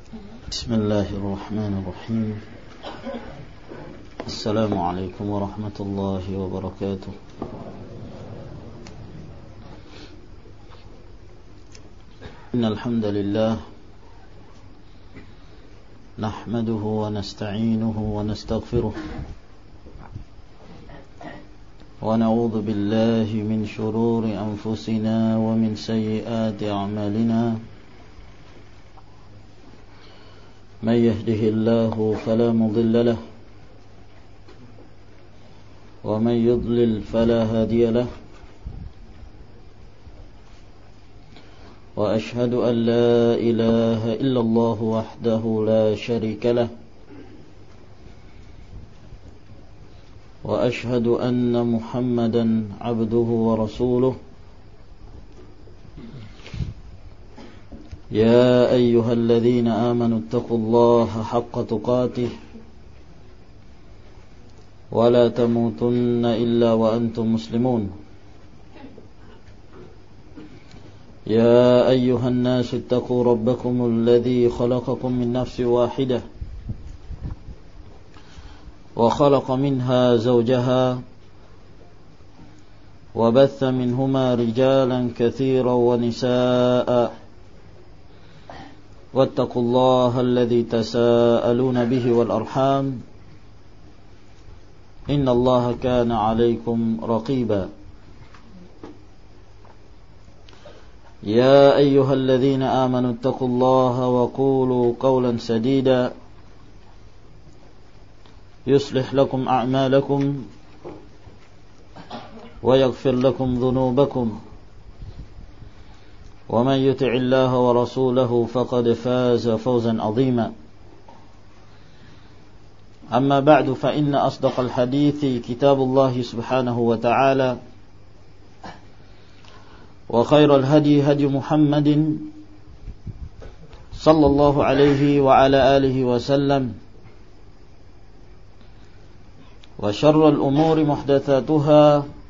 Bismillahirrahmanirrahim. Assalamualaikum warahmatullahi wabarakatuh. Innal hamdalillah nahmaduhu wa nasta'inuhu wa nastaghfiruh wa na'udzu billahi min shururi anfusina wa min sayyiati a'malina. من يهده الله فلا مضل له ومن يضلل فلا هادي له وأشهد أن لا إله إلا الله وحده لا شريك له وأشهد أن محمدا عبده ورسوله يا أيها الذين آمنوا اتقوا الله حق تقاته ولا تموتن إلا وأنتم مسلمون يا أيها الناس اتقوا ربكم الذي خلقكم من نفس واحدة وخلق منها زوجها وبث منهما رجالا كثيرا ونساء واتقوا الله الذي تساءلون به والأرحام إن الله كان عليكم رقيبا يا أيها الذين آمنوا اتقوا الله وقولوا قولا سديدا يصلح لكم أعمالكم ويغفر لكم ذنوبكم ومن يطع الله ورسوله فقد فاز فوزا عظيما أما بعد فإن أصدق الحديث كتاب الله سبحانه وتعالى وخير الهدي هدي محمد صلى الله عليه وعلى آله وسلم وشر الأمور محدثاتها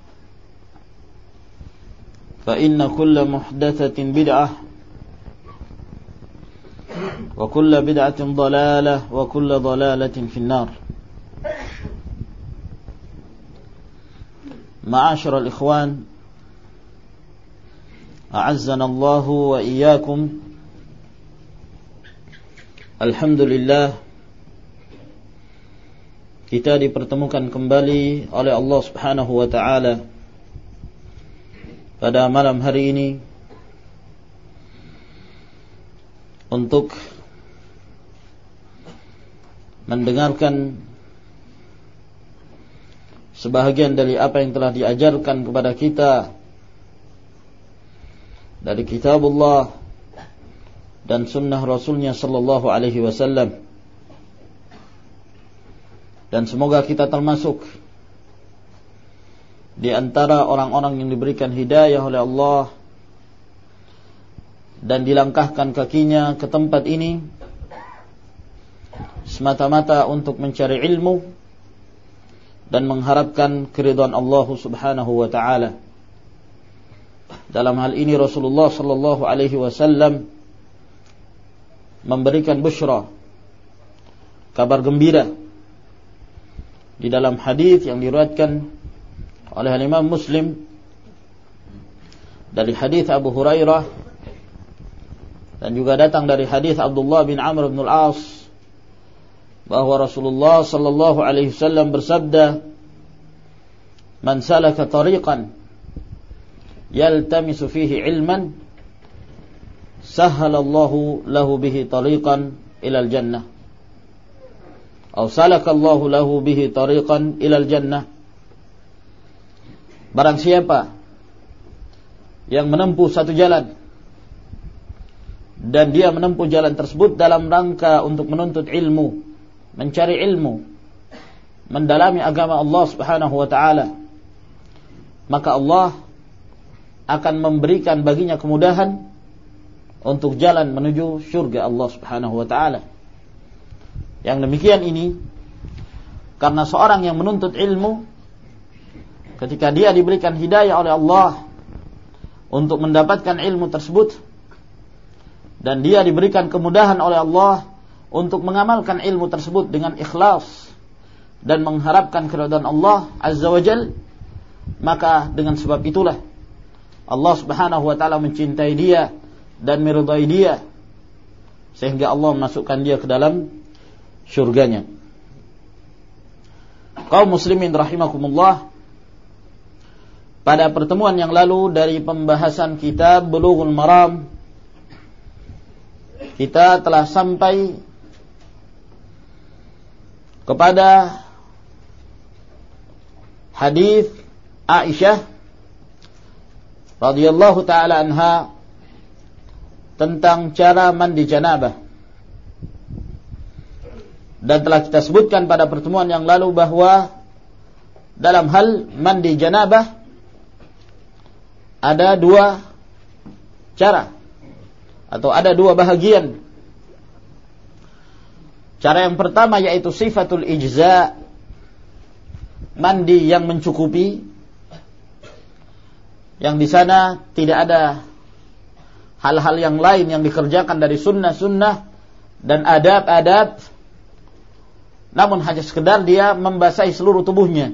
فإن كل محدثة بدعة وكل بدعة ضلالة وكل ضلالة في النار. معاشر الإخوان أعزنا الله وإياكم. Alhamdulillah kita dipertemukan kembali oleh Allah Subhanahu wa taala pada malam hari ini untuk mendengarkan sebahagian dari apa yang telah diajarkan kepada kita dari kitabullah dan sunnah Rasulnya sallallahu alaihi wasallam, dan semoga kita termasuk di antara orang-orang yang diberikan hidayah oleh Allah dan dilangkahkan kakinya ke tempat ini semata-mata untuk mencari ilmu dan mengharapkan keridhaan Allah Subhanahu wa taala. Dalam hal ini Rasulullah sallallahu alaihi wasallam memberikan busyra, kabar gembira, di dalam hadis yang diriwayatkan oleh Imam Muslim dari hadis Abu Hurairah dan juga datang dari hadis Abdullah bin Amr bin Al-As bahwa Rasulullah sallallahu alaihi wasallam bersabda, "Man salaka tariqan yaltamisu fihi ilman sahhalallahu lahu bihi tariqan ilal jannah atau salakallahu lahu bihi tariqan ilal jannah." Barang siapa yang menempuh satu jalan dan dia menempuh jalan tersebut dalam rangka untuk menuntut ilmu, mencari ilmu, mendalami agama Allah Subhanahu wa taala, maka Allah akan memberikan baginya kemudahan untuk jalan menuju surga Allah Subhanahu wa taala. Yang demikian ini karena seorang yang menuntut ilmu, ketika dia diberikan hidayah oleh Allah untuk mendapatkan ilmu tersebut, dan dia diberikan kemudahan oleh Allah untuk mengamalkan ilmu tersebut dengan ikhlas dan mengharapkan keridhaan Allah Azza wa Jalla, maka dengan sebab itulah Allah Subhanahu wa taala mencintai dia dan meridai dia, sehingga Allah memasukkan dia ke dalam syurganya. Kaum muslimin rahimakumullah, pada pertemuan yang lalu dari pembahasan kitab Bulughul Maram, kita telah sampai kepada hadis Aisyah radhiyallahu taala anha tentang cara mandi janabah. Dan telah kita sebutkan pada pertemuan yang lalu bahwa dalam hal mandi janabah ada dua cara atau ada dua bahagian. Cara yang pertama yaitu sifatul ijza, mandi yang mencukupi, yang di sana tidak ada hal-hal yang lain yang dikerjakan dari sunnah-sunnah dan adab-adab, namun hanya sekedar dia membasahi seluruh tubuhnya.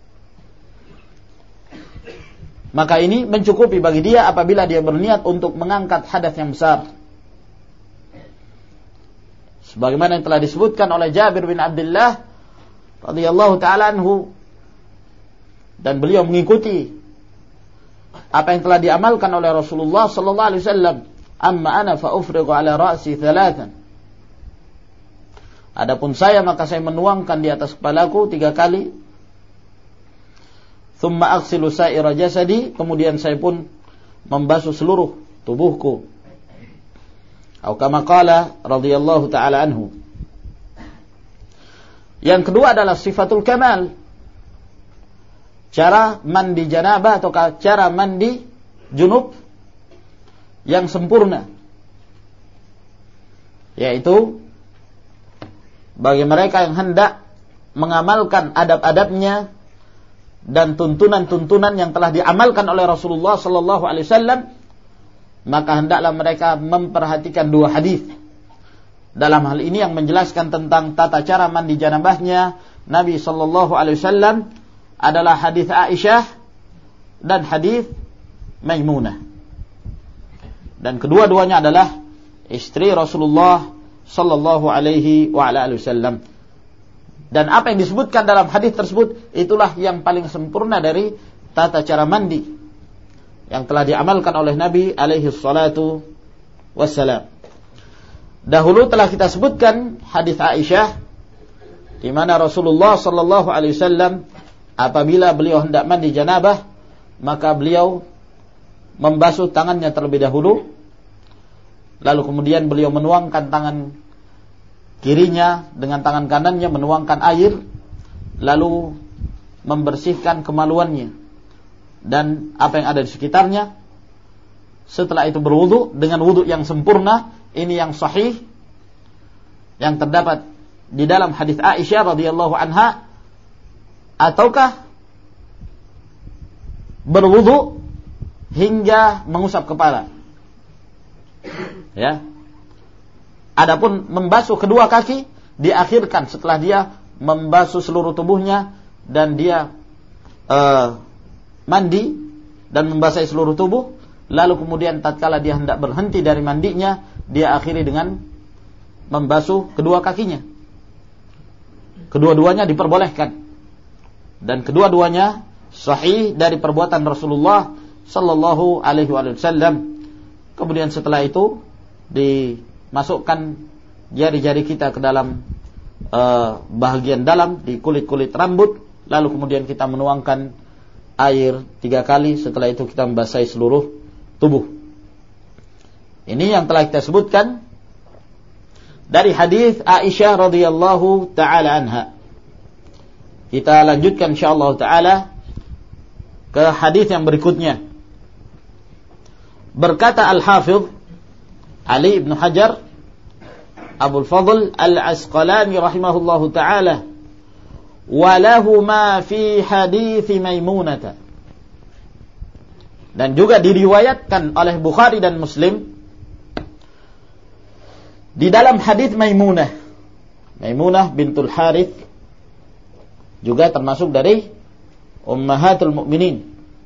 Maka ini mencukupi bagi dia apabila dia berniat untuk mengangkat hadas yang besar, sebagaimana yang telah disebutkan oleh Jabir bin Abdullah radhiyallahu taala anhu, dan beliau mengikuti apa yang telah diamalkan oleh Rasulullah sallallahu alaihi wasallam. Amma ana fa ufriqu ala ra'si thalathan. Adapun saya, maka saya menuangkan di atas kepalaku 3 kali. Thumma aghsilu sa'ira jasadi, kemudian saya pun membasuh seluruh tubuhku. Atau kama qala radhiyallahu taala anhu. Yang kedua adalah sifatul kamal, cara mandi janabah atau cara mandi junub yang sempurna, yaitu bagi mereka yang hendak mengamalkan adab-adabnya dan tuntunan-tuntunan yang telah diamalkan oleh Rasulullah sallallahu alaihi wasallam, maka hendaklah mereka memperhatikan 2 hadis. Dalam hal ini yang menjelaskan tentang tata cara mandi janabahnya Nabi sallallahu alaihi wasallam adalah hadis Aisyah dan hadis Maimunah. Dan kedua-duanya adalah istri Rasulullah sallallahu alaihi wa ala alihi wasallam. Dan apa yang disebutkan dalam hadis tersebut itulah yang paling sempurna dari tata cara mandi yang telah diamalkan oleh Nabi alaihi salatu wassalam. Dahulu telah kita sebutkan hadis Aisyah di mana Rasulullah sallallahu alaihi wasallam apabila beliau hendak mandi janabah, maka beliau membasuh tangannya terlebih dahulu, lalu kemudian beliau menuangkan tangan kirinya dengan tangan kanannya, menuangkan air, lalu membersihkan kemaluannya dan apa yang ada di sekitarnya. Setelah itu berwudu dengan wudu yang sempurna. Ini yang sahih yang terdapat di dalam hadis Aisyah radhiyallahu anha. Ataukah berwudu hingga mengusap kepala, ya. Adapun membasuh kedua kaki diakhirkan setelah dia membasuh seluruh tubuhnya dan dia mandi dan membasahi seluruh tubuh, lalu kemudian tatkala dia hendak berhenti dari mandinya, dia akhiri dengan membasuh kedua kakinya. Kedua-duanya diperbolehkan dan kedua-duanya sahih dari perbuatan Rasulullah sallallahu alaihi wasallam. Kemudian setelah itu dimasukkan jari-jari kita ke dalam bahagian dalam di kulit-kulit rambut, lalu kemudian kita menuangkan air 3 kali. Setelah itu kita membasahi seluruh tubuh. Ini yang telah kita sebutkan dari hadis Aisyah radhiyallahu taala anha. Kita lanjutkan insyaallah taala ke hadis yang berikutnya. Berkata Al-Hafidh Ali ibn Hajar Abul Fadl Al-Asqalani rahimahullahu ta'ala, walahuma fi hadithi Maimunata. Dan juga diriwayatkan oleh Bukhari dan Muslim Di dalam hadis Maimunah bintul Harith, juga termasuk dari ummahatul mukminin.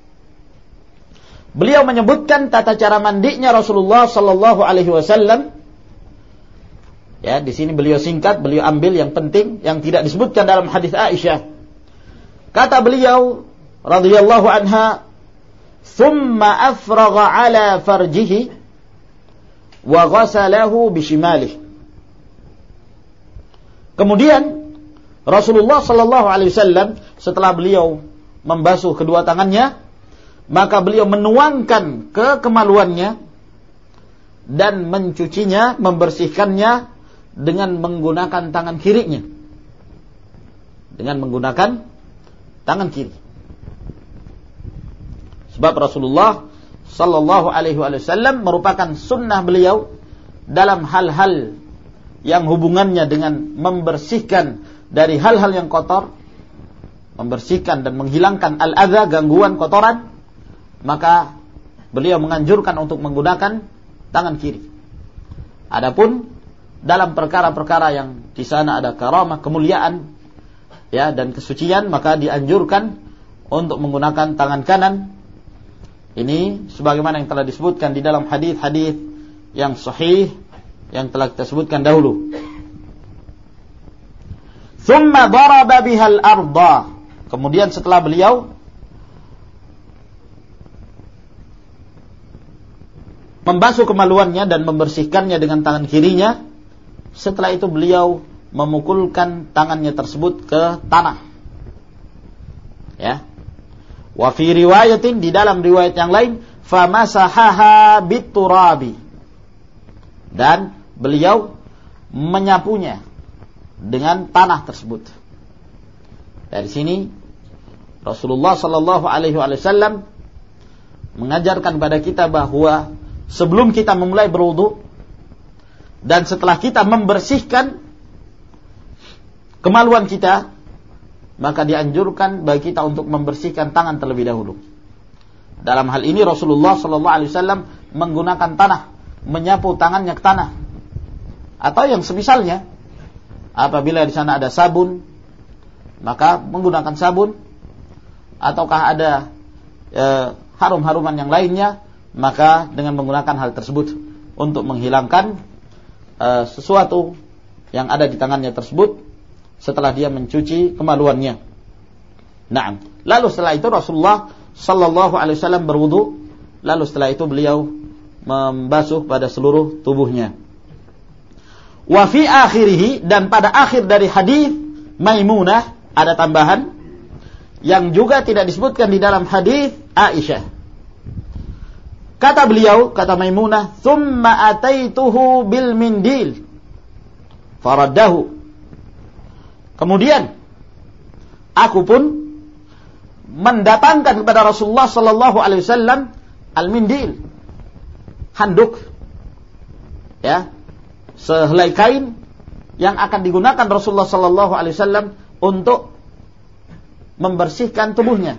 Beliau menyebutkan tata cara mandinya Rasulullah sallallahu alaihi wasallam. Ya, di sini beliau singkat, beliau ambil yang penting yang tidak disebutkan dalam hadis Aisyah. Kata beliau radhiyallahu anha, "Tsumma afragha ala farjihi wa ghasalahu bishimalihi." Kemudian Rasulullah sallallahu alaihi wasallam setelah beliau membasuh kedua tangannya, maka beliau menuangkan ke kemaluannya dan mencucinya, membersihkannya dengan menggunakan tangan kirinya. Dengan menggunakan tangan kiri. Sebab Rasulullah sallallahu alaihi wasallam merupakan sunnah beliau dalam hal-hal yang hubungannya dengan membersihkan dari hal-hal yang kotor, membersihkan dan menghilangkan al-adza, gangguan kotoran, maka beliau menganjurkan untuk menggunakan tangan kiri. Adapun dalam perkara-perkara yang di sana ada karamah, kemuliaan, ya, dan kesucian, maka dianjurkan untuk menggunakan tangan kanan. Ini sebagaimana yang telah disebutkan di dalam hadis-hadis yang sahih yang telah kita sebutkan dahulu. Tsumma daraba bihal arda. Kemudian setelah beliau membasuh kemaluannya dan membersihkannya dengan tangan kirinya, setelah itu beliau memukulkan tangannya tersebut ke tanah. Ya. Wa fi riwayatin, di dalam riwayat yang lain, famasahaha biturabi. Dan beliau menyapunya dengan tanah tersebut. Dari sini Rasulullah sallallahu alaihi wasallam mengajarkan kepada kita bahwa sebelum kita memulai berwudu dan setelah kita membersihkan kemaluan kita, maka dianjurkan bagi kita untuk membersihkan tangan terlebih dahulu. Dalam hal ini Rasulullah sallallahu alaihi wasallam menggunakan tanah, menyapu tangannya ke tanah, atau yang semisalnya. Apabila di sana ada sabun, maka menggunakan sabun, ataukah ada harum-haruman yang lainnya, maka dengan menggunakan hal tersebut untuk menghilangkan sesuatu yang ada di tangannya tersebut setelah dia mencuci kemaluannya. Naam. Lalu setelah itu Rasulullah sallallahu alaihi wasallam berwudu, lalu setelah itu beliau membasuh pada seluruh tubuhnya. Wa fi akhirih, dan pada akhir dari hadis Maimunah ada tambahan yang juga tidak disebutkan di dalam hadis Aisyah. Kata beliau, kata Maimunah, "Tsumma ataituhu bil mindil faraddahu." Kemudian aku pun mendatangkan kepada Rasulullah sallallahu alaihi wasallam al-mindil, handuk, ya, sehelai kain yang akan digunakan Rasulullah sallallahu alaihi wasallam untuk membersihkan tubuhnya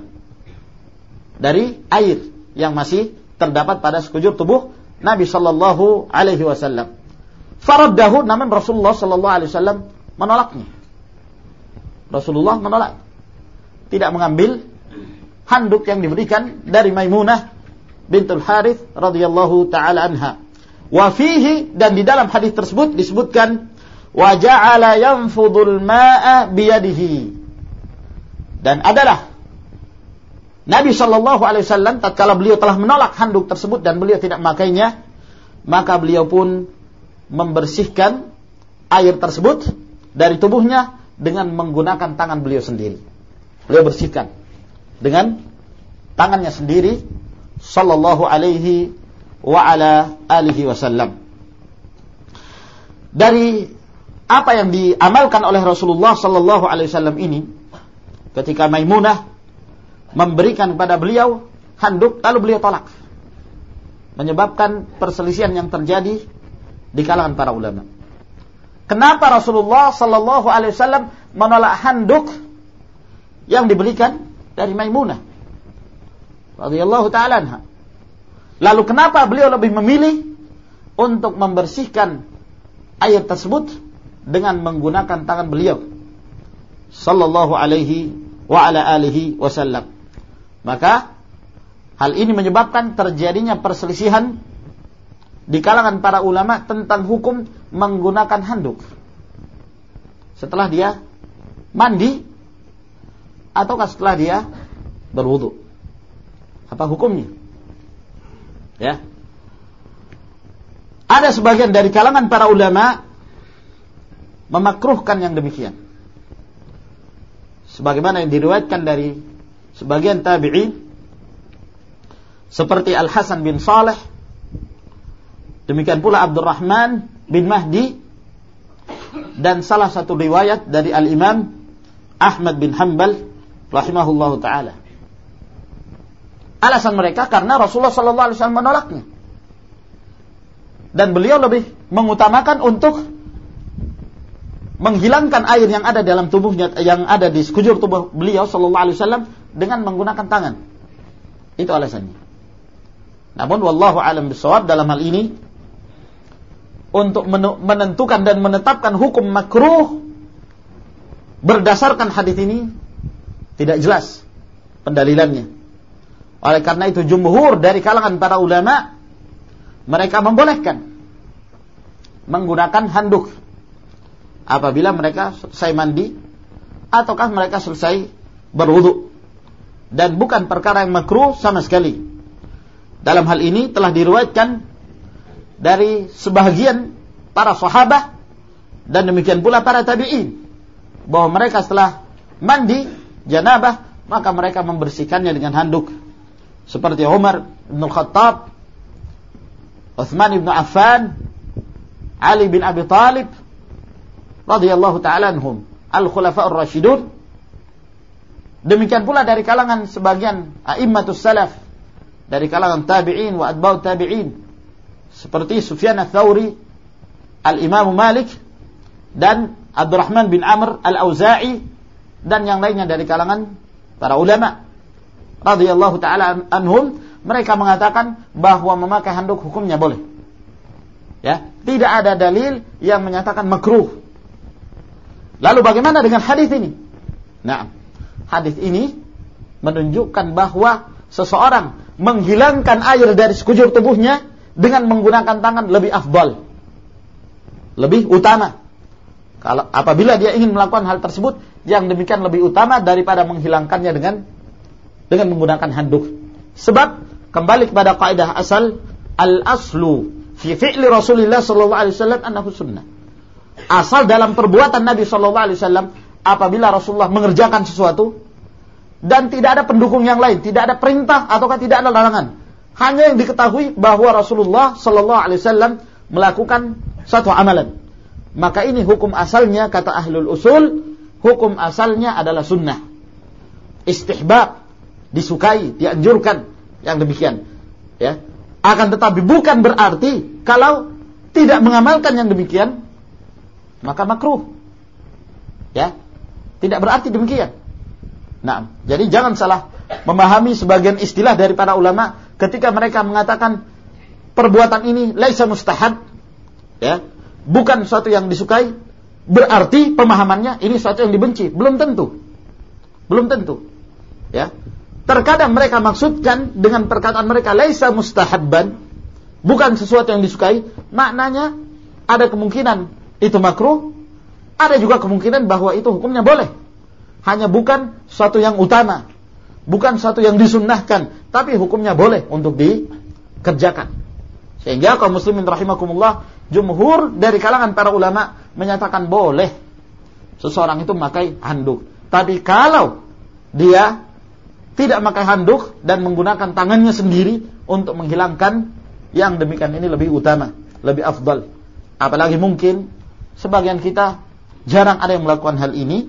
dari air yang masih terdapat pada sekujur tubuh Nabi sallallahu alaihi wasallam. Faraddahu, namun Rasulullah sallallahu alaihi wasallam menolaknya. Rasulullah menolak, tidak mengambil handuk yang diberikan dari Maimunah bintul Harith radhiyallahu taala anha. Wa fihi, dan di dalam hadis tersebut disebutkan wa ja'ala yanfudul ma'a biyadihi. Dan adalah Nabi sallallahu alaihi wasallam tatkala beliau telah menolak handuk tersebut dan beliau tidak memakainya, maka beliau pun membersihkan air tersebut dari tubuhnya dengan menggunakan tangan beliau sendiri. Beliau bersihkan dengan tangannya sendiri sallallahu alaihi wa ala alihi wasallam. Dari apa yang diamalkan oleh Rasulullah sallallahu alaihi wasallam ini, ketika Maimunah memberikan kepada beliau handuk, lalu beliau tolak, menyebabkan perselisihan yang terjadi di kalangan para ulama. Kenapa Rasulullah sallallahu alaihi wasallam menolak handuk yang diberikan dari Maimunah radhiyallahu ta'ala anha? Lalu kenapa beliau lebih memilih untuk membersihkan air tersebut dengan menggunakan tangan beliau sallallahu alaihi wa ala alihi wasallam. Maka hal ini menyebabkan terjadinya perselisihan di kalangan para ulama tentang hukum menggunakan handuk setelah dia mandi ataukah setelah dia berwudu. Apa hukumnya? Ya. Ada sebagian dari kalangan para ulama memakruhkan yang demikian. Sebagaimana yang diriwayatkan dari sebagian tabi'in seperti Al-Hasan bin Saleh, demikian pula Abdurrahman bin Mahdi, dan salah satu riwayat dari Al-Imam Ahmad bin Hanbal rahimahullahu ta'ala. Alasan mereka karena Rasulullah sallallahu alaihi wasallam menolaknya. Dan beliau lebih mengutamakan untuk menghilangkan air yang ada dalam tubuhnya, yang ada di sekujur tubuh beliau sallallahu alaihi wasallam dengan menggunakan tangan. Itu alasannya. Namun wallahu alam bisawab, dalam hal ini untuk menentukan dan menetapkan hukum makruh berdasarkan hadis ini tidak jelas pendalilannya. Oleh karena itu jumhur dari kalangan para ulama mereka membolehkan menggunakan handuk apabila mereka selesai mandi ataukah mereka selesai berwudu, dan bukan perkara yang makruh sama sekali. Dalam hal ini telah diriwayatkan dari sebahagian para sahabat dan demikian pula para tabi'in bahwa mereka setelah mandi janabah maka mereka membersihkannya dengan handuk, seperti Umar bin Khattab, Utsman bin Affan, Ali bin Abi Thalib radhiyallahu ta'ala anhum, al-khulafa'ur rasyidun. Demikian pula dari kalangan sebagian a'immatus salaf, dari kalangan tabi'in wa atba'ut tabi'in, seperti Sufyan ats-Tsauri, Al-Imam Malik, dan Abdurrahman bin Amr Al-Auza'i, dan yang lainnya dari kalangan para ulama radhiyallahu ta'ala anhum. Mereka mengatakan bahwa memakai handuk hukumnya boleh. Ya, tidak ada dalil yang menyatakan makruh. Lalu bagaimana dengan hadis ini? Nah, hadis ini menunjukkan bahwa seseorang menghilangkan air dari sekujur tubuhnya dengan menggunakan tangan lebih afdal, lebih utama. Kalau apabila dia ingin melakukan hal tersebut, yang demikian lebih utama daripada menghilangkannya dengan menggunakan handuk. Sebab kembali kepada kaidah asal, al-aslu fi fi'li Rasulillah sallallahu alaihi wasallam annahu sunnah. Asal dalam perbuatan Nabi sallallahu alaihi wasallam apabila Rasulullah mengerjakan sesuatu dan tidak ada pendukung yang lain, tidak ada perintah ataukah tidak ada larangan, hanya yang diketahui bahwa Rasulullah sallallahu alaihi wasallam melakukan satu amalan, maka ini hukum asalnya, kata ahlul usul, hukum asalnya adalah sunnah, istihbab, disukai, dianjurkan, yang demikian. Ya. Akan tetapi bukan berarti kalau tidak mengamalkan yang demikian maka makruh. Ya. Tidak berarti demikian. Nah, jadi jangan salah memahami sebagian istilah dari para ulama ketika mereka mengatakan perbuatan ini laisa mustahab, ya, bukan sesuatu yang disukai, berarti pemahamannya ini sesuatu yang dibenci. Belum tentu. Belum tentu. Ya. Terkadang mereka maksudkan dengan perkataan mereka laisa mustahabban, bukan sesuatu yang disukai, maknanya ada kemungkinan itu makruh, ada juga kemungkinan bahwa itu hukumnya boleh. Hanya bukan sesuatu yang utama, bukan sesuatu yang disunnahkan, tapi hukumnya boleh untuk dikerjakan. Sehingga kaum muslimin rahimakumullah, jumhur dari kalangan para ulama menyatakan boleh seseorang itu memakai handuk. Tapi kalau dia tidak memakai handuk dan menggunakan tangannya sendiri untuk menghilangkan, yang demikian ini lebih utama, lebih afdal. Apalagi mungkin sebagian kita jarang ada yang melakukan hal ini.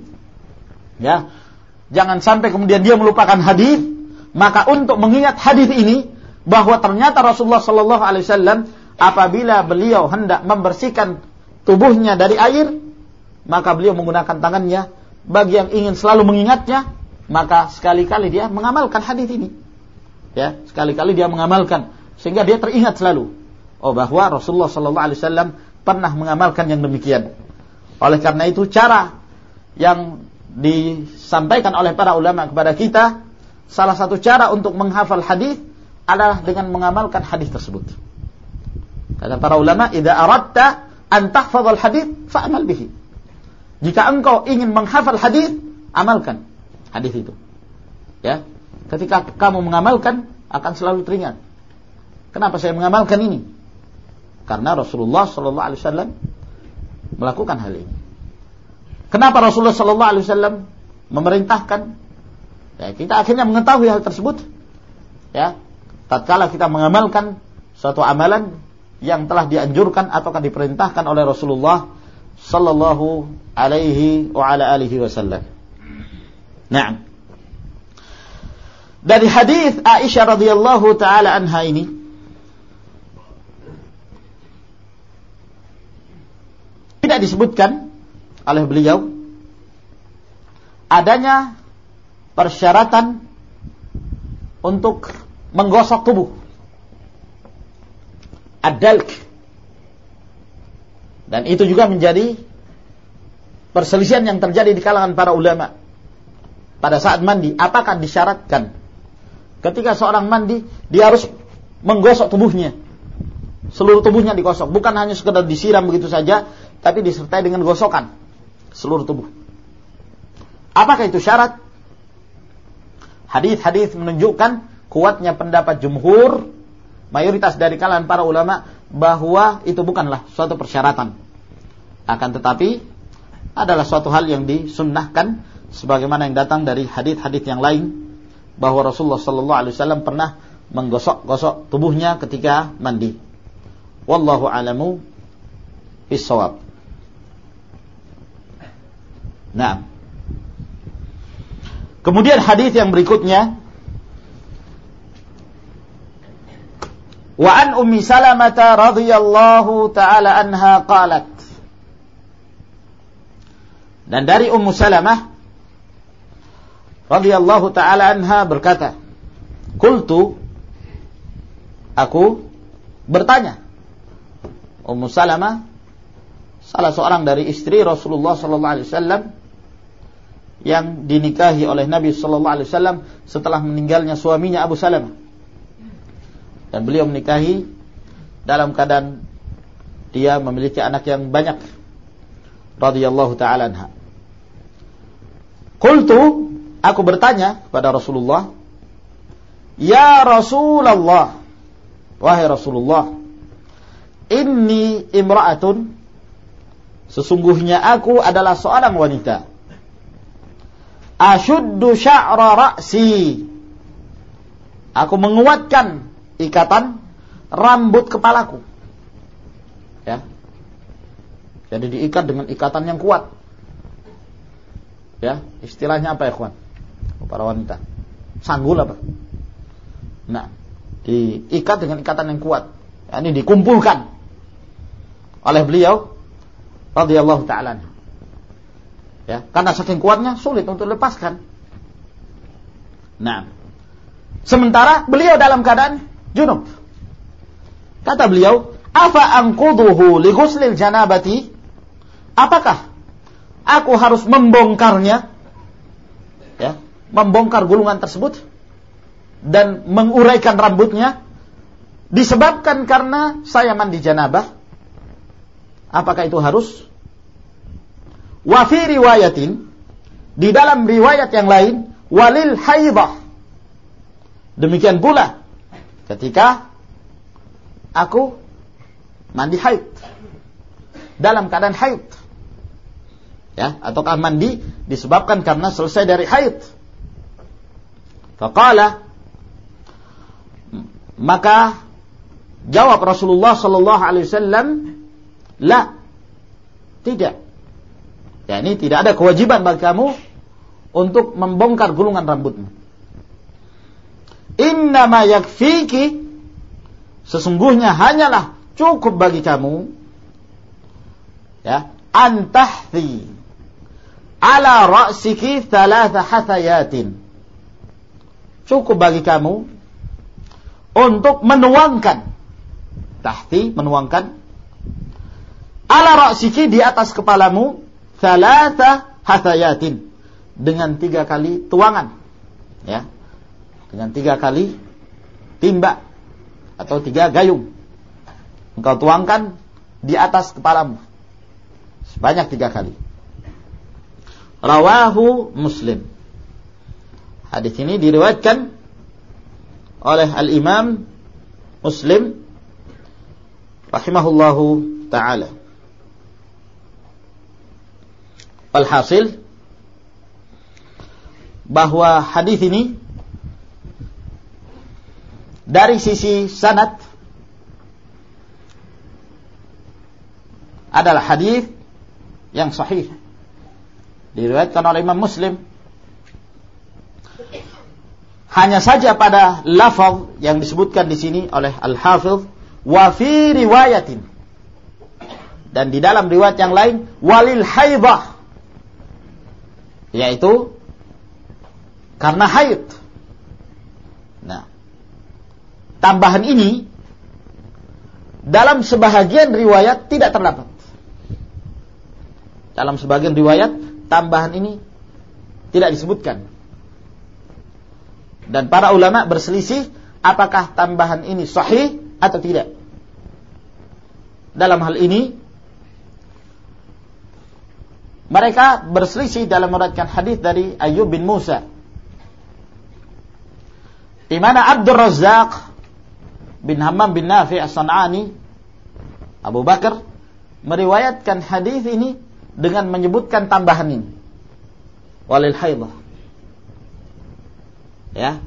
Ya, jangan sampai kemudian dia melupakan hadis. Maka untuk mengingat hadis ini bahwa ternyata Rasulullah sallallahu alaihi wasallam apabila beliau hendak membersihkan tubuhnya dari air, maka beliau menggunakan tangannya. Bagi yang ingin selalu mengingatnya, maka sekali-kali dia mengamalkan hadis ini. Ya, sekali-kali dia mengamalkan sehingga dia teringat selalu, oh bahwa Rasulullah sallallahu alaihi wasallam pernah mengamalkan yang demikian. Oleh karena itu cara yang disampaikan oleh para ulama kepada kita, salah satu cara untuk menghafal hadis adalah dengan mengamalkan hadis tersebut. Kata para ulama, idza aradta an tahfazal hadis fa'mal bihi. Jika engkau ingin menghafal hadis, amalkan hadis itu. Ya. Ketika kamu mengamalkan, akan selalu teringat. Kenapa saya mengamalkan ini? Karena Rasulullah sallallahu alaihi wasallam melakukan hal ini. Kenapa Rasulullah sallallahu alaihi wasallam memerintahkan? Ya, kita akhirnya mengetahui hal tersebut. Ya, tatkala kita mengamalkan suatu amalan yang telah dianjurkan ataukah diperintahkan oleh Rasulullah sallallahu alaihi wa ala alihi wasallam. Naam. Dari hadis Aisyah radhiyallahu taala anha ini, tidak disebutkan oleh beliau adanya persyaratan untuk menggosok tubuh. Ad-dalk. Dan itu juga menjadi perselisihan yang terjadi di kalangan para ulama pada saat mandi. Apakah disyaratkan ketika seorang mandi dia harus menggosok tubuhnya, seluruh tubuhnya digosok, bukan hanya sekedar disiram begitu saja, tapi disertai dengan gosokan seluruh tubuh. Apakah itu syarat? Hadis-hadis menunjukkan kuatnya pendapat jumhur, mayoritas dari kalangan para ulama, bahwa itu bukanlah suatu persyaratan. Akan tetapi adalah suatu hal yang disunnahkan, sebagaimana yang datang dari hadis-hadis yang lain, bahwa Rasulullah sallallahu alaihi wasallam pernah menggosok-gosok tubuhnya ketika mandi. Wallahu a'lamu bis-shawab. Nah, kemudian hadis yang berikutnya, wa an Ummi Salamah radhiyallahu taala anha qalat. Dan dari Ummu Salamah radhiyallahu taala anha berkata, qultu, aku bertanya. Ummu Salamah salah seorang dari istri Rasulullah sallallahu alaihi wasallam yang dinikahi oleh Nabi sallallahu alaihi wasallam setelah meninggalnya suaminya Abu Salamah. Dan beliau menikahi dalam keadaan dia memiliki anak yang banyak. Radhiyallahu ta'ala anha. Qultu, aku bertanya kepada Rasulullah, ya Rasulullah, wahai Rasulullah, inni imra'atun, sesungguhnya aku adalah seorang wanita, ashuddu sya'ra ra'si, aku menguatkan ikatan rambut kepalaku. Ya. Jadi diikat dengan ikatan yang kuat. Ya, istilahnya apa ya, kawan? Para wanita. Sanggul apa? Nah, diikat dengan ikatan yang kuat. Ya, ini dikumpulkan oleh beliau radhiyallahu ta'ala. Ya, karena saking kuatnya sulit untuk lepaskan. Nah, sementara beliau dalam keadaan junub. Kata beliau, afa anquduhu li ghuslil janabati? Apakah aku harus membongkarnya? Ya, membongkar gulungan tersebut dan menguraikan rambutnya disebabkan karena saya mandi janabah? Apakah itu harus? Wa fi riwayatin, di dalam riwayat yang lain, walil haidah. Demikian pula ketika aku mandi haid, dalam keadaan haid, ya, ataukah mandi disebabkan karena selesai dari haid. Faqala, maka jawab Rasulullah sallallahu alaihi wasallam, la, tidak. Ya, ini tidak ada kewajiban bagi kamu untuk membongkar gulungan rambutmu. Innama yakfiki, sesungguhnya hanyalah cukup bagi kamu, ya, antahthi ala ra'siki thalatha hathayatin, cukup bagi kamu untuk menuangkan, tahthi, menuangkan, ala ra'siki, di atas kepalamu, thalatha hathayatin, dengan 3 kali tuangan, ya, dengan 3 kali timba atau 3 gayung. Engkau tuangkan di atas kepalamu sebanyak 3 kali. Rawahu Muslim. Hadis ini diriwayatkan oleh Al-Imam Muslim rahimahullahu ta'ala. Alhasil bahwa hadis ini dari sisi sanad adalah hadis yang sahih, diriwayatkan oleh Imam Muslim. Hanya saja pada lafaz yang disebutkan di sini oleh Al-Hafidh, wa fi riwayatin, dan di dalam riwayat yang lain, walil haidah, yaitu karena haid. Nah, tambahan ini dalam sebahagian riwayat tidak terdapat. Dalam sebagian riwayat tambahan ini tidak disebutkan. Dan para ulama berselisih apakah tambahan ini sahih atau tidak. Dalam hal ini mereka berselisih dalam meriwayatkan hadis dari Ayyub bin Musa, di mana Abdul Razzaq bin Hammam bin Nafi' As-San'ani, Abu Bakar, meriwayatkan hadis ini dengan menyebutkan tambahan ini, walil haidah. Ya.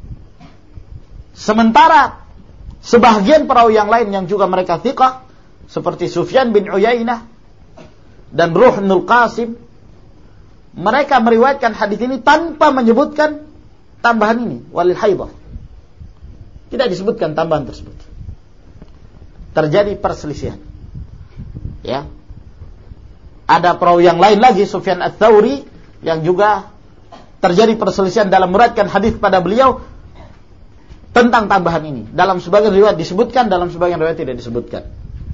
Sementara sebahagian perawi yang lain yang juga mereka thiqah, seperti Sufyan bin Uyainah dan Ruh bin Qasim, mereka meriwayatkan hadis ini tanpa menyebutkan tambahan ini, walil haidah. Tidak disebutkan tambahan tersebut. Terjadi perselisihan. Ya. Ada perawi yang lain lagi, Sufyan Ats-Tsauri, yang juga terjadi perselisihan dalam meriwayatkan hadis pada beliau tentang tambahan ini. Dalam sebagian riwayat disebutkan, dalam sebagian riwayat tidak disebutkan.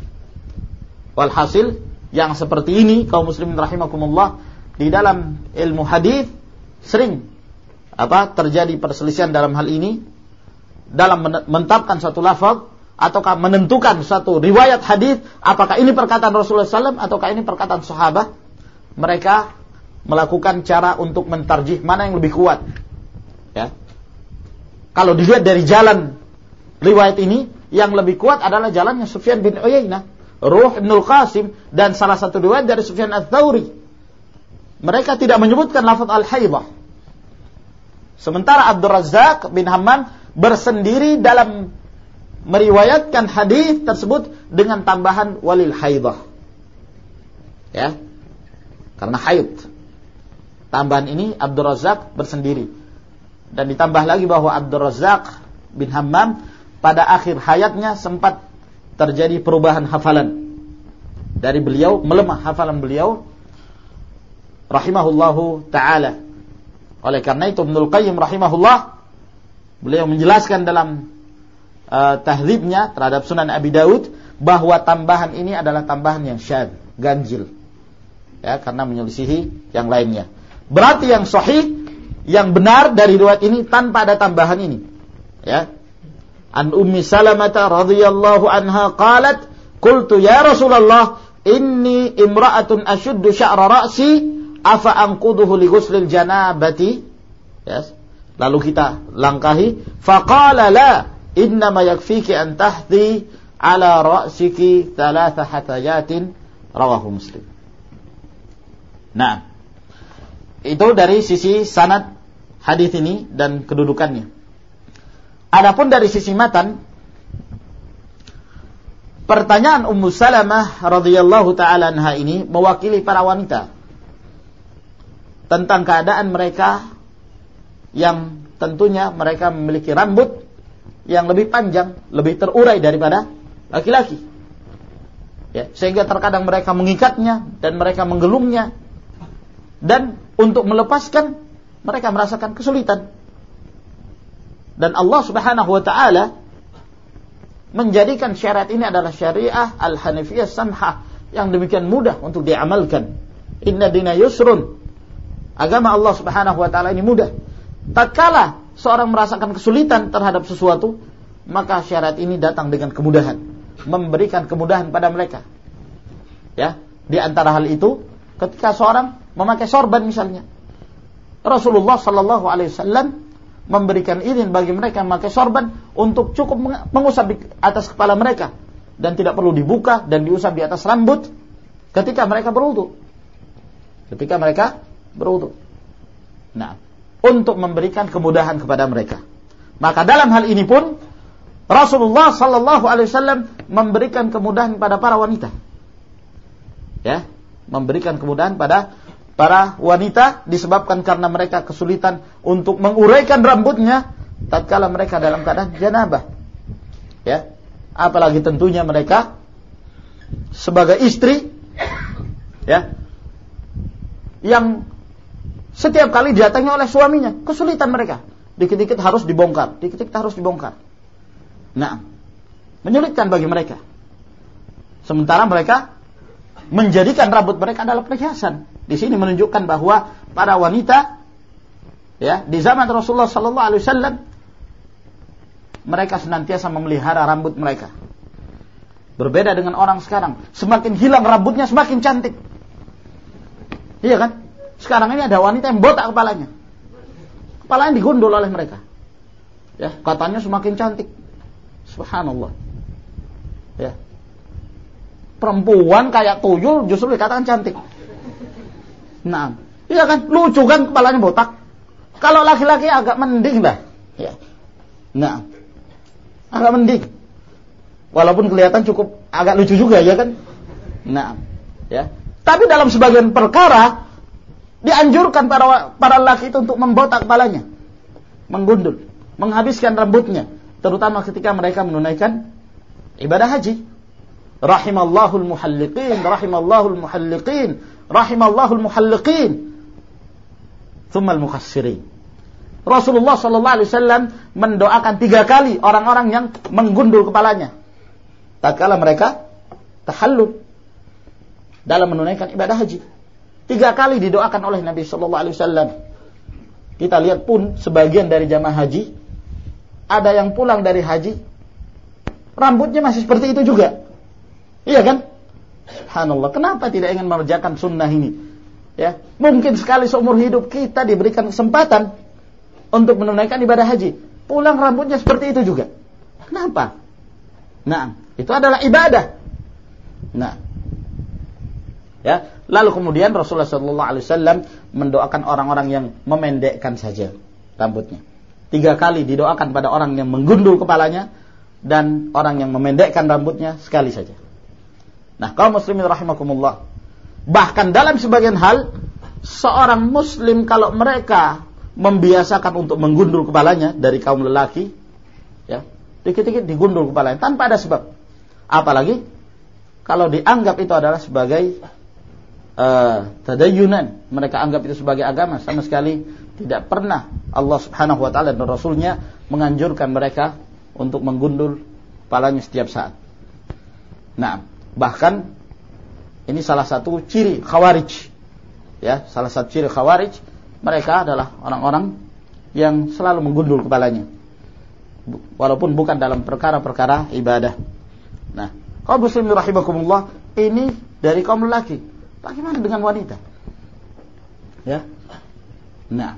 Walhasil, yang seperti ini, kaum muslimin rahimakumullah, di dalam ilmu hadis sering terjadi perselisihan dalam hal ini, dalam menetapkan satu lafaz ataukah menentukan satu riwayat hadis, apakah ini perkataan Rasulullah SAW ataukah ini perkataan sahabat. Mereka melakukan cara untuk mentarjih mana yang lebih kuat. Ya. Kalau dilihat dari jalan riwayat ini, yang lebih kuat adalah jalannya Sufyan bin Uyainah, Ruh bin Qasim, dan salah satu riwayat dari Sufyan Ats-Tsauri. Mereka tidak menyebutkan lafaz al-haidah. Sementara Abdul Razzaq bin Hammam bersendiri dalam meriwayatkan hadis tersebut dengan tambahan walil haidah. Ya. Karena haid. Tambahan ini Abdul Razzaq bersendiri. Dan ditambah lagi bahwa Abdul Razzaq bin Hammam pada akhir hayatnya sempat terjadi perubahan hafalan dari beliau, melemah hafalan beliau rahimahullahu ta'ala. Oleh karena itu Ibnul Qayyim rahimahullah, beliau menjelaskan dalam tahdzibnya terhadap Sunan Abi Daud bahwa tambahan ini adalah tambahan yang syadz, ganjil. Ya, karena menyelisihi yang lainnya. Berarti yang sahih, yang benar dari riwayat ini tanpa ada tambahan ini. Ya. An Ummi Salamah radhiyallahu anha qalat, qultu ya Rasulullah, inni imra'atun ashuddu sya'ra ra'si, afa anquduhu li ghuslil janabati. Yes. Lalu kita langkahi, faqala la, innama yakfiki an tahthi ala ra'siki thalatha hatayatin, rawahu Muslim. Nah, itu dari sisi sanad hadis ini dan kedudukannya. Adapun dari sisi matan, pertanyaan Ummu Salamah radhiyallahu ta'ala anha ini mewakili para wanita tentang keadaan mereka yang tentunya mereka memiliki rambut yang lebih panjang, lebih terurai daripada laki-laki. Ya, sehingga terkadang mereka mengikatnya dan mereka menggelungnya, dan untuk melepaskan mereka merasakan kesulitan. Dan Allah Subhanahu wa ta'ala menjadikan syariat ini adalah syariah al-Hanifiyah samhah, yang demikian mudah untuk diamalkan. Inna dina yusrun. Agama Allah Subhanahu wa taala ini mudah. Tatkala seorang merasakan kesulitan terhadap sesuatu, maka syariat ini datang dengan kemudahan, memberikan kemudahan pada mereka. Ya, di antara hal itu ketika seorang memakai sorban misalnya, Rasulullah sallallahu alaihi wasallam memberikan izin bagi mereka memakai sorban untuk cukup mengusap di atas kepala mereka dan tidak perlu dibuka dan diusap di atas rambut ketika mereka berwudu. Nah, untuk memberikan kemudahan kepada mereka. Maka dalam hal ini pun Rasulullah sallallahu alaihi wasallam memberikan kemudahan pada para wanita. Ya, memberikan kemudahan pada para wanita disebabkan karena mereka kesulitan untuk menguraikan rambutnya tatkala mereka dalam keadaan janabah. Ya, apalagi tentunya mereka sebagai istri, ya, yang setiap kali didatangi oleh suaminya, kesulitan mereka. Dikit-dikit harus dibongkar. Nah, menyulitkan bagi mereka. Sementara mereka menjadikan rambut mereka adalah perhiasan. Di sini menunjukkan bahwa para wanita, ya, di zaman Rasulullah sallallahu alaihi wasallam mereka senantiasa memelihara rambut mereka. Berbeda dengan orang sekarang, semakin hilang rambutnya semakin cantik. Iya kan? Sekarang ini ada wanita yang botak kepalanya. Kepalanya digundul oleh mereka. Ya, katanya semakin cantik. Subhanallah. Ya. Perempuan kayak tuyul justru dikatakan cantik. Nah, iya kan? Lucu kan kepalanya botak. Kalau laki-laki agak mending lah. Ya. Nah, agak mending. Walaupun kelihatan cukup agak lucu juga, ya kan? Nah, ya. Tapi dalam sebagian perkara dianjurkan para laki itu untuk membotak kepalanya, menggundul, menghabiskan rambutnya, terutama ketika mereka menunaikan ibadah haji. Rahimallahul muhalliqin, rahimallahul muhalliqin, thumma al-muqassirin. Rasulullah sallallahu alaihi wasallam mendoakan 3 kali orang-orang yang menggundul kepalanya tatkala mereka tahallul dalam menunaikan ibadah haji. 3 kali didoakan oleh Nabi sallallahu alaihi wasallam. Kita lihat pun sebagian dari jamaah haji ada yang pulang dari haji rambutnya masih seperti itu juga. Iya kan? Subhanallah, kenapa tidak ingin mengerjakan sunnah ini? Ya, mungkin sekali seumur hidup kita diberikan kesempatan untuk menunaikan ibadah haji, pulang rambutnya seperti itu juga. Kenapa? Nah, itu adalah ibadah. Nah, ya, lalu kemudian Rasulullah sallallahu alaihi wasallam mendoakan orang-orang yang memendekkan saja rambutnya. 3 kali didoakan pada orang yang menggundul kepalanya dan orang yang memendekkan rambutnya sekali saja. Nah, kaum muslimin rahimakumullah, bahkan dalam sebagian hal seorang muslim kalau mereka membiasakan untuk menggundul kepalanya dari kaum lelaki, ya, dikit-dikit digundul kepalanya tanpa ada sebab. Apalagi kalau dianggap itu adalah sebagai tadayyunan, mereka anggap itu sebagai agama. Sama sekali tidak pernah Allah Subhanahu wa taala dan Rasulnya menganjurkan mereka untuk menggundul kepalanya setiap saat. Nah, bahkan ini salah satu ciri Khawarij. Ya, salah satu ciri Khawarij, mereka adalah orang-orang yang selalu menggundul kepalanya, walaupun bukan dalam perkara-perkara ibadah. Nah, kaum muslimin rahimakumullah, ini dari kaum lelaki. Bagaimana dengan wanita? Ya. Nah,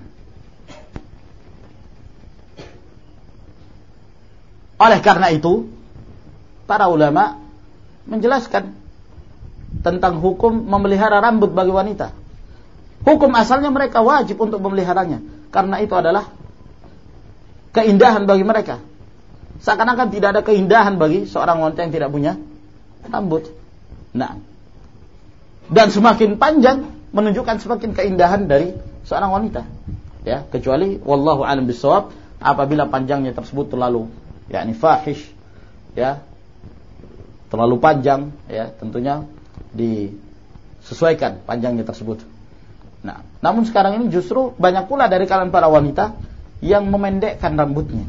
oleh karena itu para ulama menjelaskan tentang hukum memelihara rambut bagi wanita. Hukum asalnya mereka wajib untuk memeliharanya, karena itu adalah keindahan bagi mereka. Seakan-akan tidak ada keindahan bagi seorang wanita yang tidak punya rambut. Nah, dan semakin panjang menunjukkan semakin keindahan dari seorang wanita. Ya, kecuali wallahu a'lam bishawab, apabila panjangnya tersebut terlalu fahish, ya, terlalu panjang, ya, tentunya disesuaikan panjangnya tersebut. Nah, namun sekarang ini justru banyak pula dari kalangan para wanita yang memendekkan rambutnya.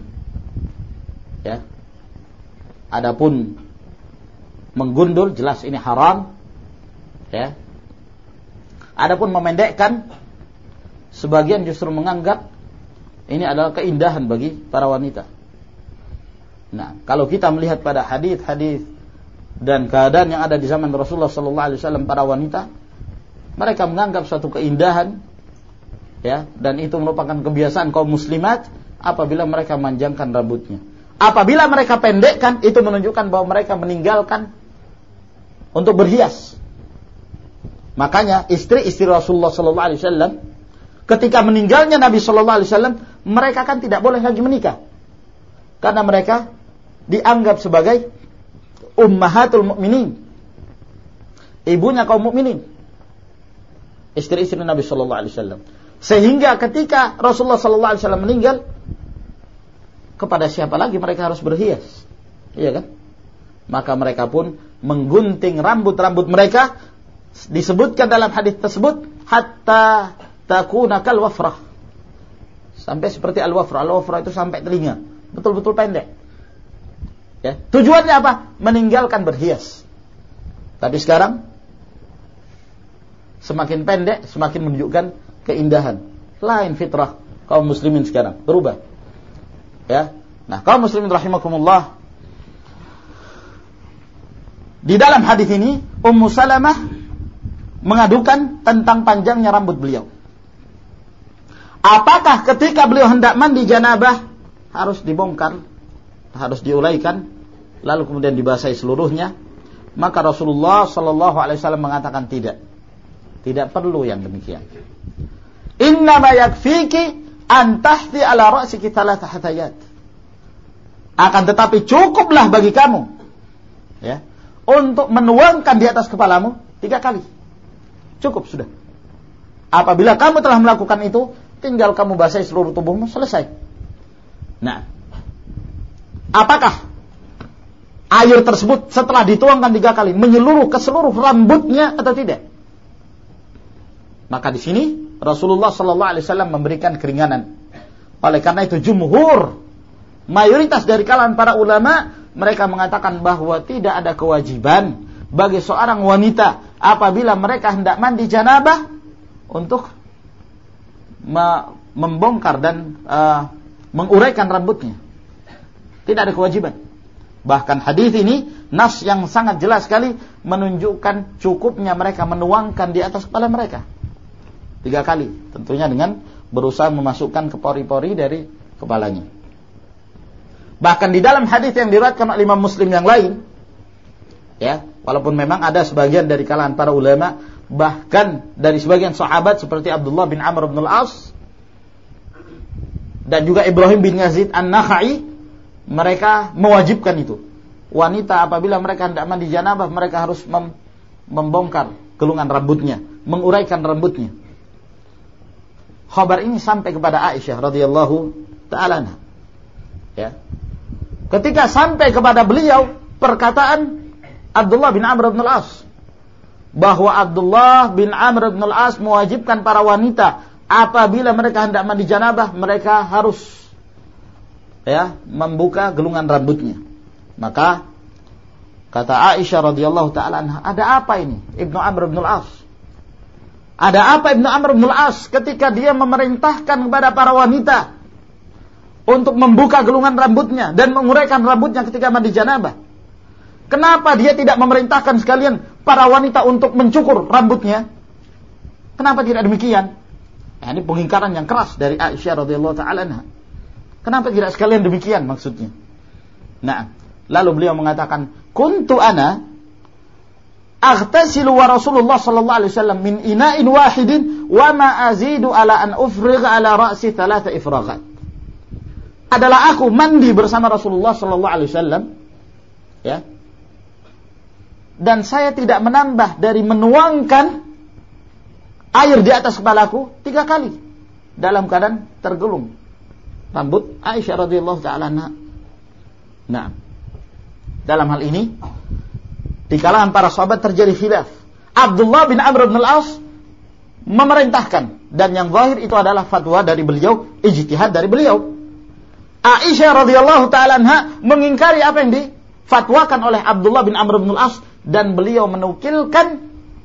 Ya. Adapun menggundul jelas ini haram, Ya. Adapun memendekkan, sebagian justru menganggap ini adalah keindahan bagi para wanita. Nah, kalau kita melihat pada hadis-hadis dan keadaan yang ada di zaman Rasulullah SAW, para wanita, mereka menganggap suatu keindahan, ya, dan itu merupakan kebiasaan kaum muslimat apabila mereka memanjangkan rambutnya. Apabila mereka pendekkan, itu menunjukkan bahwa mereka meninggalkan untuk berhias. Makanya istri-istri Rasulullah SAW, ketika meninggalnya Nabi SAW, mereka kan tidak boleh lagi menikah, karena mereka dianggap sebagai ummahatul mukminin, ibunya kaum mukminin, istri-istri Nabi SAW. Sehingga ketika Rasulullah SAW meninggal, kepada siapa lagi mereka harus berhias, iya kan? Maka mereka pun menggunting rambut-rambut mereka. Disebutkan dalam hadis tersebut, hatta takuna kal wafrah, sampai seperti al wafrah. Al wafrah itu sampai telinga, betul-betul pendek. Ya, tujuannya apa? Meninggalkan berhias. Tapi sekarang semakin pendek semakin menunjukkan keindahan. Lain fitrah kaum muslimin sekarang, berubah. Ya. Nah, kaum muslimin rahimakumullah, di dalam hadis ini Ummu Salamah mengadukan tentang panjangnya rambut beliau. Apakah ketika beliau hendak mandi janabah harus dibongkar, harus diulaikan, lalu kemudian dibasahi seluruhnya? Maka Rasulullah SAW mengatakan tidak perlu yang demikian. Innama yakfiki an tahthi ala ra'siki thalatha hatayat. Akan tetapi cukuplah bagi kamu, ya, untuk menuangkan di atas kepalamu 3 kali. Cukup sudah. Apabila kamu telah melakukan itu, tinggal kamu basahi seluruh tubuhmu, selesai. Nah, apakah air tersebut setelah dituangkan 3 kali menyeluruh ke seluruh rambutnya atau tidak? Maka di sini Rasulullah SAW memberikan keringanan. Oleh karena itu jumhur, mayoritas dari kalangan para ulama, mereka mengatakan bahwa tidak ada kewajiban bagi seorang wanita apabila mereka hendak mandi janabah untuk membongkar dan menguraikan rambutnya. Tidak ada kewajiban. Bahkan hadis ini nas yang sangat jelas sekali menunjukkan cukupnya mereka menuangkan di atas kepala mereka 3 kali, tentunya dengan berusaha memasukkan ke pori-pori dari kepalanya. Bahkan di dalam hadis yang diriwayatkan oleh Imam Muslim yang lain, ya, walaupun memang ada sebagian dari kalangan para ulama, bahkan dari sebagian sahabat seperti Abdullah bin Amr bin Al-As dan juga Ibrahim bin Yazid An-Nakhai, mereka mewajibkan itu. Wanita apabila mereka hendak mandi janabah, mereka harus membongkar gelungan rambutnya, menguraikan rambutnya. Khabar ini sampai kepada Aisyah radhiyallahu ta'ala anha. Ya. Ketika sampai kepada beliau perkataan Abdullah bin Amr bin Al-As, bahwa Abdullah bin Amr bin Al-As mewajibkan para wanita apabila mereka hendak mandi janabah, mereka harus, ya, membuka gelungan rambutnya. Maka kata Aisyah radhiyallahu ta'ala anha, ada apa ini Ibnu Amr bin Al-As? Ada apa Ibnu Amr bin Al-As ketika dia memerintahkan kepada para wanita untuk membuka gelungan rambutnya dan menguraikan rambutnya ketika mandi janabah? Kenapa dia tidak memerintahkan sekalian para wanita untuk mencukur rambutnya? Kenapa tidak demikian? Ini pengingkaran yang keras dari Aisyah radhiyallahu ta'ala anha. Kenapa tidak sekalian demikian maksudnya? Nah, lalu beliau mengatakan, kuntu ana aghtasilu wa Rasulullah sallallahu alaihi wasallam min ina'in wahidin wa ma azidu ala an ufrigha ala ra'si 3 ifraghat. Adalah aku mandi bersama Rasulullah sallallahu alaihi wasallam, ya. Dan saya tidak menambah dari menuangkan air di atas kepalaku 3 kali dalam keadaan tergelung rambut Aisyah radhiyallahu ta'ala anha. Nah, dalam hal ini di kalangan para sahabat terjadi khilaf. Abdullah bin Amr bin Al-As memerintahkan, dan yang zahir itu adalah fatwa dari beliau, ijtihad dari beliau. Aisyah radhiyallahu ta'ala anha mengingkari apa yang difatwakan oleh Abdullah bin Amr bin Al-As, dan beliau menukilkan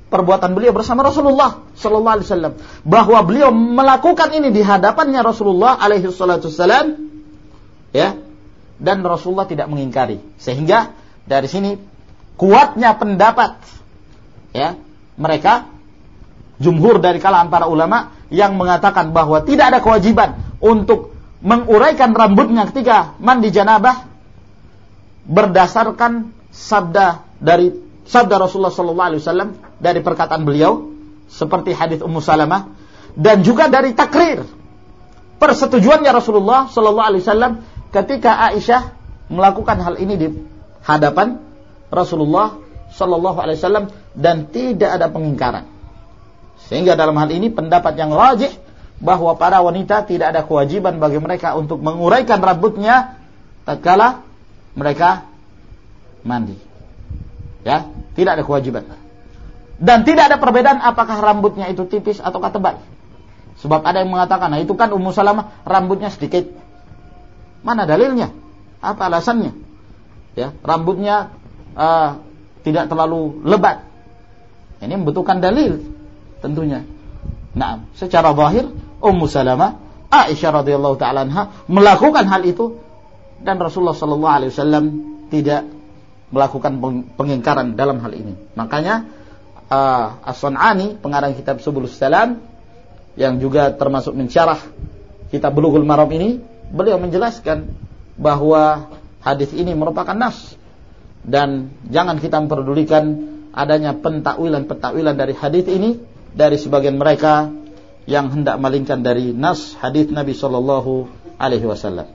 perbuatan beliau bersama Rasulullah sallallahu alaihi wasallam, bahwa beliau melakukan ini di hadapannya Rasulullah alaihi salatu wasallam, ya, dan Rasulullah tidak mengingkari. Sehingga dari sini kuatnya pendapat, ya, mereka jumhur dari kalangan para ulama yang mengatakan bahwa tidak ada kewajiban untuk menguraikan rambutnya ketika mandi janabah berdasarkan sabda Rasulullah sallallahu alaihi wasallam, dari perkataan beliau seperti hadis Ummu Salamah, dan juga dari takrir persetujuannya Rasulullah sallallahu alaihi wasallam ketika Aisyah melakukan hal ini di hadapan Rasulullah sallallahu alaihi wasallam dan tidak ada pengingkaran. Sehingga dalam hal ini pendapat yang rajih bahwa para wanita tidak ada kewajiban bagi mereka untuk menguraikan rambutnya tatkala mereka mandi. Ya, tidak ada kewajiban. Dan tidak ada perbedaan apakah rambutnya itu tipis ataukah tebal. Sebab ada yang mengatakan, nah itu kan Ummu Salamah rambutnya sedikit. Mana dalilnya? Apa alasannya? Ya, rambutnya tidak terlalu lebat. Ini membutuhkan dalil tentunya. Nah, secara zahir Ummu Salamah, Aisyah radhiyallahu taala anha melakukan hal itu dan Rasulullah sallallahu alaihi wasallam tidak melakukan pengingkaran dalam hal ini. Makanya As-Sun'ani, pengarang kitab Subulus Salam, yang juga termasuk mensyarah kitab Bulughul Maram ini, beliau menjelaskan bahwa hadis ini merupakan nas dan jangan kita memperdulikan adanya pentakwilan dari hadis ini dari sebagian mereka yang hendak malingkan dari nas hadis Nabi sallallahu alaihi wasallam.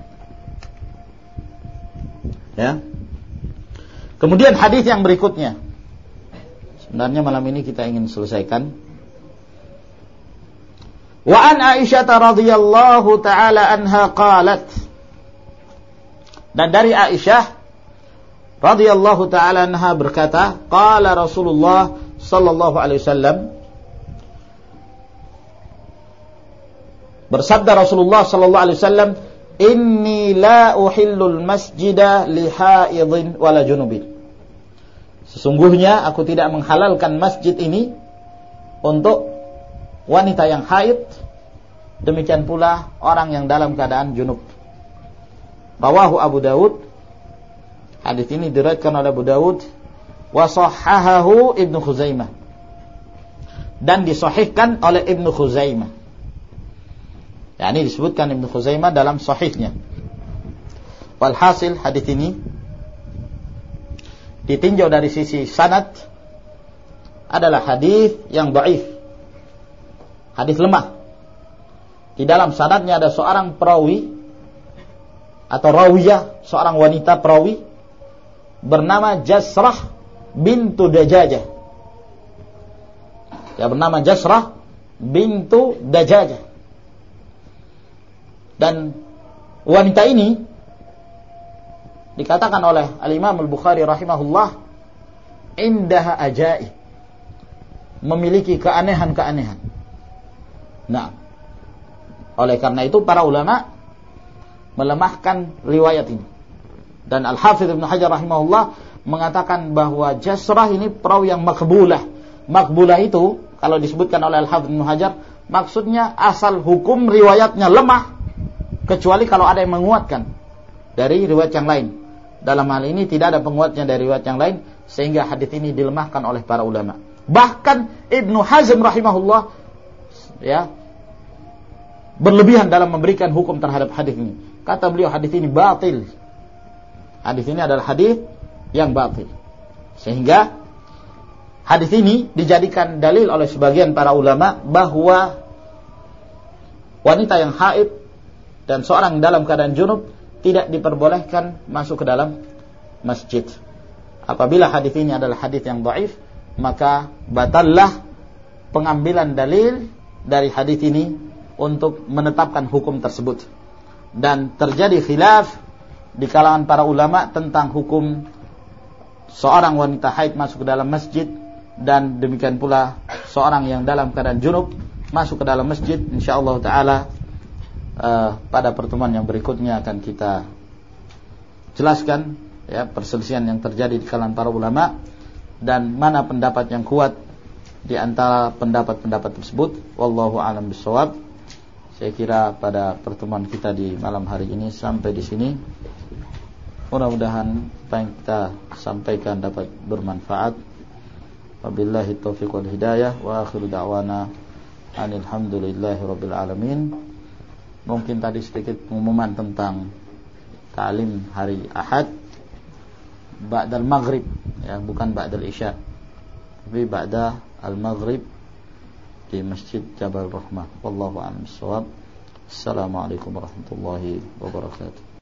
Ya. Kemudian hadis yang berikutnya. Sebenarnya malam ini kita ingin selesaikan. Wa an Aisyah radhiyallahu taala anha qalat. Dan dari Aisyah radhiyallahu taala anha berkata, qala Rasulullah sallallahu alaihi wasallam, bersabda Rasulullah sallallahu alaihi wasallam, inni la uhillul masjida li haidhin wala junubin. Sesungguhnya aku tidak menghalalkan masjid ini untuk wanita yang haid, demikian pula orang yang dalam keadaan junub. Rawahu Abu Dawud. Hadis ini diriwayatkan oleh Abu Dawud wa sahhahahu Ibnu Khuzaimah, dan disahihkan oleh Ibnu Khuzaimah. Ya, ini disebutkan Ibnu Khuzaimah dalam sahihnya. Walhasil hadis ini ditinjau dari sisi sanad adalah hadis yang dhaif, hadis lemah. Di dalam sanadnya ada seorang perawi atau rawiyah, seorang wanita perawi bernama Jasrah bintu Dajajah. Ya, bernama Jasrah bintu Dajajah. Dan wanita ini dikatakan oleh Al-Imam Al-Bukhari rahimahullah, indaha ajaib, memiliki keanehan-keanehan. Nah, oleh karena itu para ulama melemahkan riwayat ini. Dan Al-Hafidz Ibnu Hajar rahimahullah mengatakan bahwa Jasrah ini perawi yang makbulah. Makbulah itu kalau disebutkan oleh Al-Hafidz Ibnu Hajar, maksudnya asal hukum riwayatnya lemah, kecuali kalau ada yang menguatkan dari riwayat yang lain. Dalam hal ini tidak ada penguatnya dari riwayat yang lain, sehingga hadis ini dilemahkan oleh para ulama. Bahkan Ibnu Hazm rahimahullah, ya, berlebihan dalam memberikan hukum terhadap hadis ini. Kata beliau, hadis ini batil. Hadis ini adalah hadis yang batil. Sehingga hadis ini dijadikan dalil oleh sebagian para ulama bahwa wanita yang haid dan seorang dalam keadaan junub tidak diperbolehkan masuk ke dalam masjid. Apabila hadis ini adalah hadis yang dhaif, maka batallah pengambilan dalil dari hadis ini untuk menetapkan hukum tersebut. Dan terjadi khilaf di kalangan para ulama tentang hukum seorang wanita haid masuk ke dalam masjid, dan demikian pula seorang yang dalam keadaan junub masuk ke dalam masjid. Insyaallah taala pada pertemuan yang berikutnya akan kita jelaskan, ya, perselisihan yang terjadi di kalangan para ulama dan mana pendapat yang kuat di antara pendapat-pendapat tersebut. Wallahu a'lam bishawab. Saya kira pada pertemuan kita di malam hari ini sampai di sini. Mudah-mudahan apa yang kita sampaikan dapat bermanfaat. Wabillahi taufiq wal hidayah wa akhiru da'wana alhamdulillahirabbil alamin. Mungkin tadi sedikit pengumuman tentang ta'lim hari Ahad ba'dal maghrib, ya, bukan ba'dal isya, tapi ba'da al-maghrib di Masjid Jabal Rahmah. Wallahu a'lam bishawab. Assalamualaikum warahmatullahi wabarakatuh.